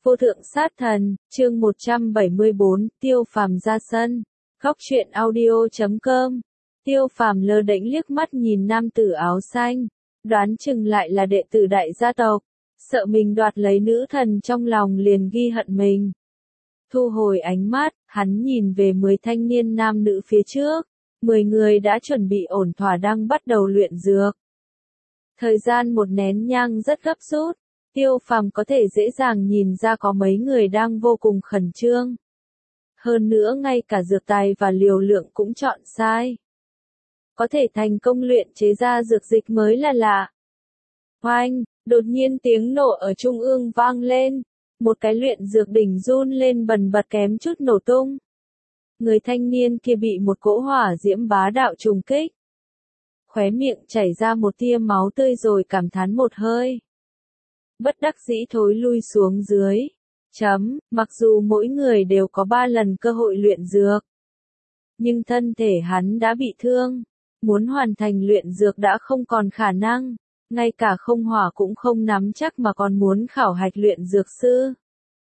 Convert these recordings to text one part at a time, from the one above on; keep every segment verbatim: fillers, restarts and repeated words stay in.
Vô thượng sát thần, chương một trăm bảy mươi bốn, Tiêu Phàm ra sân. Góc truyện audio chấm com. Tiêu Phàm lơ đễnh liếc mắt nhìn nam tử áo xanh, đoán chừng lại là đệ tử đại gia tộc, sợ mình đoạt lấy nữ thần trong lòng liền ghi hận mình. Thu hồi ánh mắt, hắn nhìn về mười thanh niên nam nữ phía trước, mười người đã chuẩn bị ổn thỏa đang bắt đầu luyện dược. Thời gian một nén nhang rất gấp rút. Tiêu Phàm có thể dễ dàng nhìn ra có mấy người đang vô cùng khẩn trương. Hơn nữa ngay cả dược tài và liều lượng cũng chọn sai. Có thể thành công luyện chế ra dược dịch mới là lạ. Oanh, đột nhiên tiếng nổ ở trung ương vang lên. Một cái luyện dược đỉnh run lên bần bật kém chút nổ tung. Người thanh niên kia bị một cỗ hỏa diễm bá đạo trùng kích. Khóe miệng chảy ra một tia máu tươi rồi cảm thán một hơi. Bất đắc dĩ thối lui xuống dưới. Chấm, mặc dù mỗi người đều có ba lần cơ hội luyện dược. Nhưng thân thể hắn đã bị thương. Muốn hoàn thành luyện dược đã không còn khả năng. Ngay cả không hỏa cũng không nắm chắc mà còn muốn khảo hạch luyện dược sư.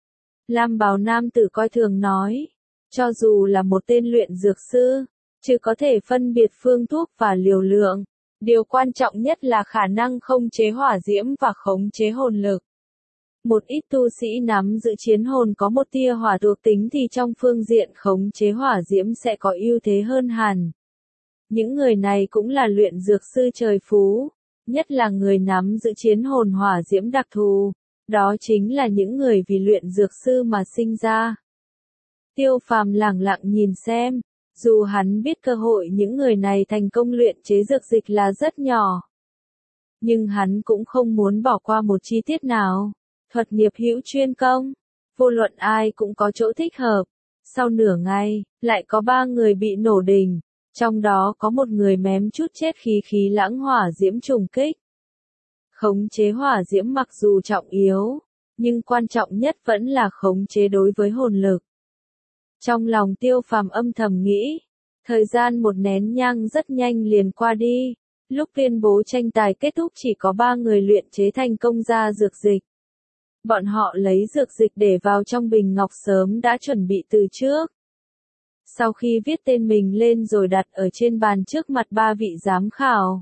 Lam bào nam tử coi thường nói. Cho dù là một tên luyện dược sư, chứ có thể phân biệt phương thuốc và liều lượng. Điều quan trọng nhất là khả năng khống chế hỏa diễm và khống chế hồn lực. Một ít tu sĩ nắm giữ chiến hồn có một tia hỏa thuộc tính thì trong phương diện khống chế hỏa diễm sẽ có ưu thế hơn hẳn. Những người này cũng là luyện dược sư trời phú, nhất là người nắm giữ chiến hồn hỏa diễm đặc thù, đó chính là những người vì luyện dược sư mà sinh ra. Tiêu Phàm lẳng lặng nhìn xem. Dù hắn biết cơ hội những người này thành công luyện chế dược dịch là rất nhỏ. Nhưng hắn cũng không muốn bỏ qua một chi tiết nào. Thuật nghiệp hữu chuyên công. Vô luận ai cũng có chỗ thích hợp. Sau nửa ngày, lại có ba người bị nổ đỉnh. Trong đó có một người mém chút chết khí khí lãng hỏa diễm trùng kích. Khống chế hỏa diễm mặc dù trọng yếu, nhưng quan trọng nhất vẫn là khống chế đối với hồn lực. Trong lòng Tiêu Phàm âm thầm nghĩ, thời gian một nén nhang rất nhanh liền qua đi, lúc tuyên bố tranh tài kết thúc chỉ có ba người luyện chế thành công ra dược dịch. Bọn họ lấy dược dịch để vào trong bình ngọc sớm đã chuẩn bị từ trước. Sau khi viết tên mình lên rồi đặt ở trên bàn trước mặt ba vị giám khảo.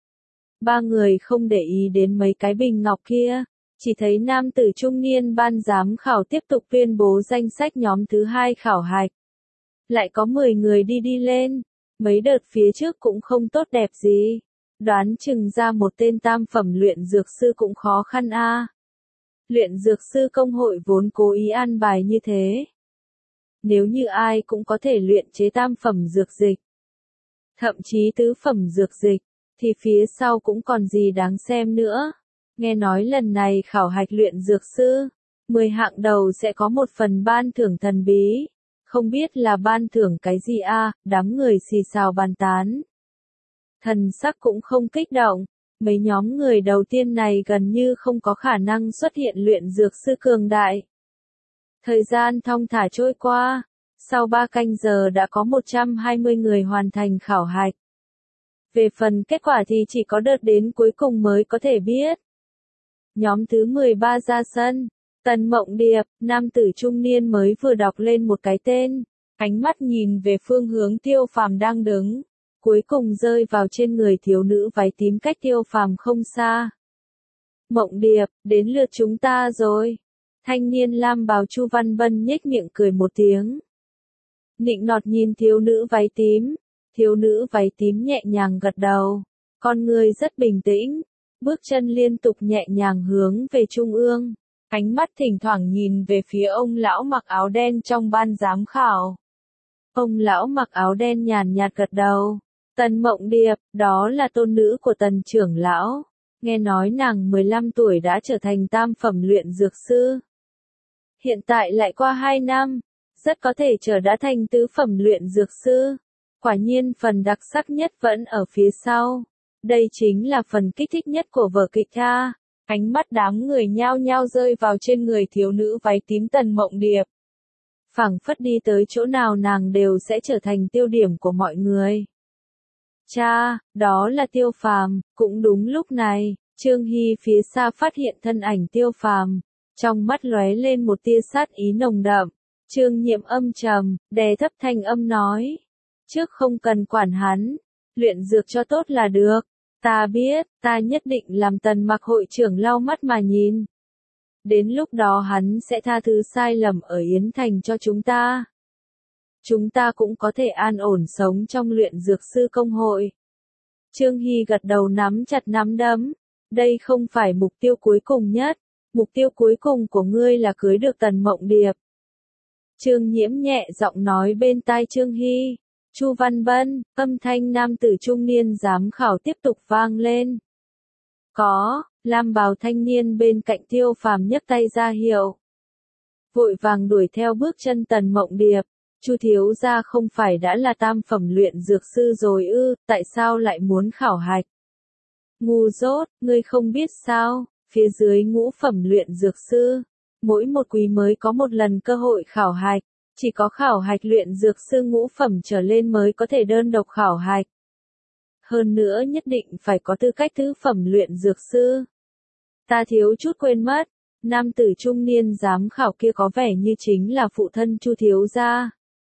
Ba người không để ý đến mấy cái bình ngọc kia. Chỉ thấy nam tử trung niên ban giám khảo tiếp tục tuyên bố danh sách nhóm thứ hai khảo hạch. Lại có mười người đi đi lên, mấy đợt phía trước cũng không tốt đẹp gì. Đoán chừng ra một tên tam phẩm luyện dược sư cũng khó khăn a. À. Luyện dược sư công hội vốn cố ý an bài như thế. Nếu như ai cũng có thể luyện chế tam phẩm dược dịch, thậm chí tứ phẩm dược dịch, thì phía sau cũng còn gì đáng xem nữa. Nghe nói lần này khảo hạch luyện dược sư, mười hạng đầu sẽ có một phần ban thưởng thần bí. Không biết là ban thưởng cái gì a, à, đám người xì xào bàn tán. Thần sắc cũng không kích động, mấy nhóm người đầu tiên này gần như không có khả năng xuất hiện luyện dược sư cường đại. Thời gian thong thả trôi qua, sau ba canh giờ đã có một trăm hai mươi người hoàn thành khảo hạch. Về phần kết quả thì chỉ có đợt đến cuối cùng mới có thể biết. Nhóm thứ mười ba ra sân, Tần Mộng Điệp, nam tử trung niên mới vừa đọc lên một cái tên, ánh mắt nhìn về phương hướng Tiêu Phàm đang đứng, cuối cùng rơi vào trên người thiếu nữ váy tím cách Tiêu Phàm không xa. Mộng Điệp, đến lượt chúng ta rồi. Thanh niên lam bào Chu Văn Bân nhếch miệng cười một tiếng. Nịnh nọt nhìn thiếu nữ váy tím, thiếu nữ váy tím nhẹ nhàng gật đầu, con người rất bình tĩnh. Bước chân liên tục nhẹ nhàng hướng về trung ương, ánh mắt thỉnh thoảng nhìn về phía ông lão mặc áo đen trong ban giám khảo. Ông lão mặc áo đen nhàn nhạt gật đầu. Tần Mộng Điệp, đó là tôn nữ của Tần trưởng lão. Nghe nói nàng mười lăm tuổi đã trở thành tam phẩm luyện dược sư. Hiện tại lại qua hai năm, rất có thể trở đã thành tứ phẩm luyện dược sư. Quả nhiên phần đặc sắc nhất vẫn ở phía sau. Đây chính là phần kích thích nhất của vở kịch a. Ánh mắt đám người nhao nhao rơi vào trên người thiếu nữ váy tím Tần Mộng Điệp. Phảng phất đi tới chỗ nào nàng đều sẽ trở thành tiêu điểm của mọi người. Cha, đó là Tiêu Phàm. Cũng đúng lúc này, Trương Hy phía xa phát hiện thân ảnh Tiêu Phàm. Trong mắt lóe lên một tia sát ý nồng đậm. Trương Nhiễm âm trầm, đè thấp thanh âm nói. Trước không cần quản hắn, luyện dược cho tốt là được. Ta biết, ta nhất định làm Tần Mặc hội trưởng lau mắt mà nhìn. Đến lúc đó hắn sẽ tha thứ sai lầm ở Yến Thành cho chúng ta. Chúng ta cũng có thể an ổn sống trong luyện dược sư công hội. Trương Hy gật đầu nắm chặt nắm đấm. Đây không phải mục tiêu cuối cùng nhất. Mục tiêu cuối cùng của ngươi là cưới được Tần Mộng Điệp. Trương Nhiễm nhẹ giọng nói bên tai Trương Hy. Chu Văn Bân, âm thanh nam tử trung niên giám khảo tiếp tục vang lên. Có, lam bào thanh niên bên cạnh Tiêu Phàm nhấc tay ra hiệu. Vội vàng đuổi theo bước chân Tần Mộng Điệp. Chu thiếu gia không phải đã là tam phẩm luyện dược sư rồi ư, tại sao lại muốn khảo hạch? Ngu dốt, ngươi không biết sao, phía dưới ngũ phẩm luyện dược sư, mỗi một quý mới có một lần cơ hội khảo hạch, chỉ có khảo hạch luyện dược sư ngũ phẩm trở lên mới có thể đơn độc khảo hạch. Hơn nữa nhất định phải có tư cách tứ phẩm luyện dược sư. Ta thiếu chút quên mất, nam tử trung niên giám khảo kia có vẻ như chính là phụ thân Chu thiếu gia.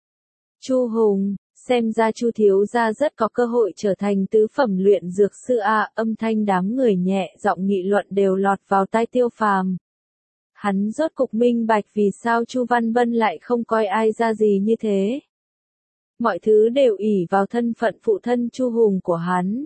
Chu Hùng, xem ra Chu thiếu gia rất có cơ hội trở thành tứ phẩm luyện dược sư a, âm thanh đám người nhẹ giọng nghị luận đều lọt vào tai Tiêu Phàm. Hắn rốt cục minh bạch vì sao Chu Văn Bân lại không coi ai ra gì như thế. Mọi thứ đều ỷ vào thân phận phụ thân Chu Hùng của hắn.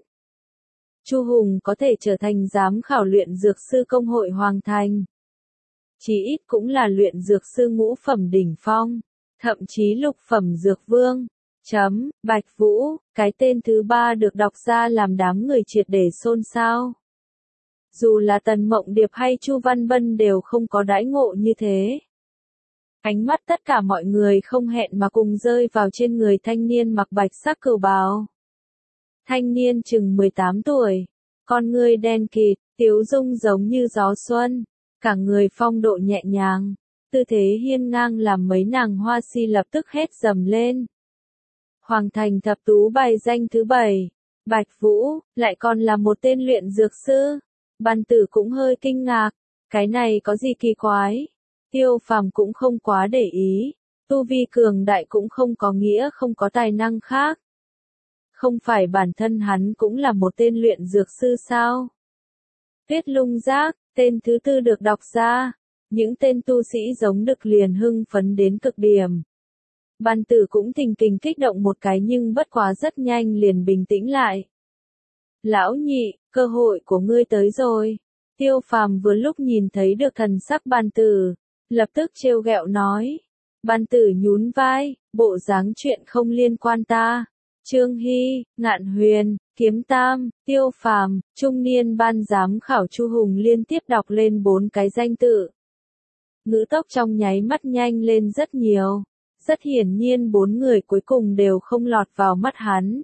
Chu Hùng có thể trở thành giám khảo luyện dược sư công hội Hoàng Thành. Chí ít cũng là luyện dược sư ngũ phẩm đỉnh phong, thậm chí lục phẩm dược vương. Chấm, Bạch Vũ, cái tên thứ ba được đọc ra làm đám người triệt để xôn xao. Dù là Tần Mộng Điệp hay Chu Văn Bân đều không có đãi ngộ như thế. Ánh mắt tất cả mọi người không hẹn mà cùng rơi vào trên người thanh niên mặc bạch sắc cửu bào. Thanh niên chừng mười tám tuổi, con ngươi đen kịt, tiếu dung giống như gió xuân, cả người phong độ nhẹ nhàng, tư thế hiên ngang làm mấy nàng hoa si lập tức hét dầm lên. Hoàng Thành thập tú bài danh thứ bảy, Bạch Vũ, lại còn là một tên luyện dược sư. Ban Tử cũng hơi kinh ngạc, cái này có gì kỳ quái? Tiêu Phàm cũng không quá để ý, tu vi cường đại cũng không có nghĩa không có tài năng khác. Không phải bản thân hắn cũng là một tên luyện dược sư sao? Tuyết Lung Giác, tên thứ tư được đọc ra, những tên tu sĩ giống Đực liền hưng phấn đến cực điểm. Ban Tử cũng thình kình kích động một cái nhưng bất quá rất nhanh liền bình tĩnh lại. Lão nhị, cơ hội của ngươi tới rồi. Tiêu Phàm vừa lúc nhìn thấy được thần sắc Ban Tử, lập tức trêu ghẹo nói. Ban Tử nhún vai, bộ dáng chuyện không liên quan ta. Trương Hy, Ngạn Huyền, Kiếm Tam, Tiêu Phàm, trung niên ban giám khảo Chu Hùng liên tiếp đọc lên bốn cái danh tự. Ngữ tốc trong nháy mắt nhanh lên rất nhiều. Rất hiển nhiên bốn người cuối cùng đều không lọt vào mắt hắn.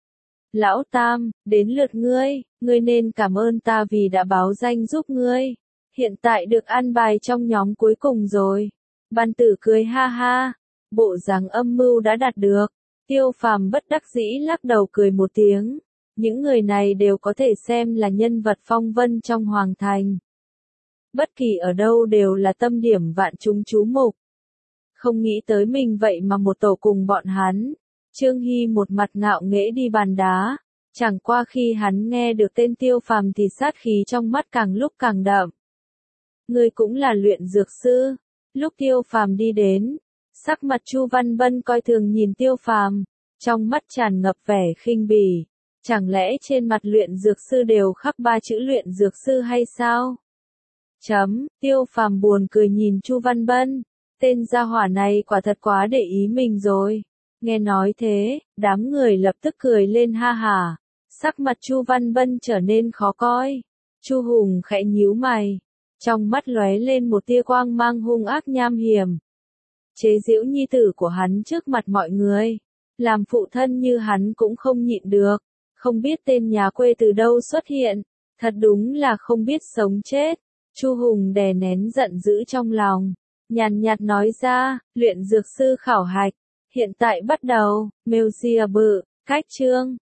Lão Tam, đến lượt ngươi, ngươi nên cảm ơn ta vì đã báo danh giúp ngươi. Hiện tại được an bài trong nhóm cuối cùng rồi. Ban Tử cười ha ha, bộ dáng âm mưu đã đạt được. Tiêu Phàm bất đắc dĩ lắc đầu cười một tiếng. Những người này đều có thể xem là nhân vật phong vân trong Hoàng Thành. Bất kỳ ở đâu đều là tâm điểm vạn chúng chú mục. Không nghĩ tới mình vậy mà một tổ cùng bọn hắn. Trương Hy một mặt ngạo nghễ đi bàn đá. Chẳng qua khi hắn nghe được tên Tiêu Phàm thì sát khí trong mắt càng lúc càng đậm. Ngươi cũng là luyện dược sư. Lúc Tiêu Phàm đi đến, sắc mặt Chu Văn Bân coi thường nhìn Tiêu Phàm, trong mắt tràn ngập vẻ khinh bỉ. Chẳng lẽ trên mặt luyện dược sư đều khắc ba chữ luyện dược sư hay sao? Chấm, Tiêu Phàm buồn cười nhìn Chu Văn Bân. Tên gia hỏa này quả thật quá để ý mình rồi. Nghe nói thế, đám người lập tức cười lên ha hả. Sắc mặt Chu Văn Bân trở nên khó coi. Chu Hùng khẽ nhíu mày. Trong mắt lóe lên một tia quang mang hung ác nham hiểm. Chế giễu nhi tử của hắn trước mặt mọi người. Làm phụ thân như hắn cũng không nhịn được. Không biết tên nhà quê từ đâu xuất hiện. Thật đúng là không biết sống chết. Chu Hùng đè nén giận dữ trong lòng. Nhàn nhạt nói ra, luyện dược sư khảo hạch. Hiện tại bắt đầu, Mêu Xìa Bự, cách chương.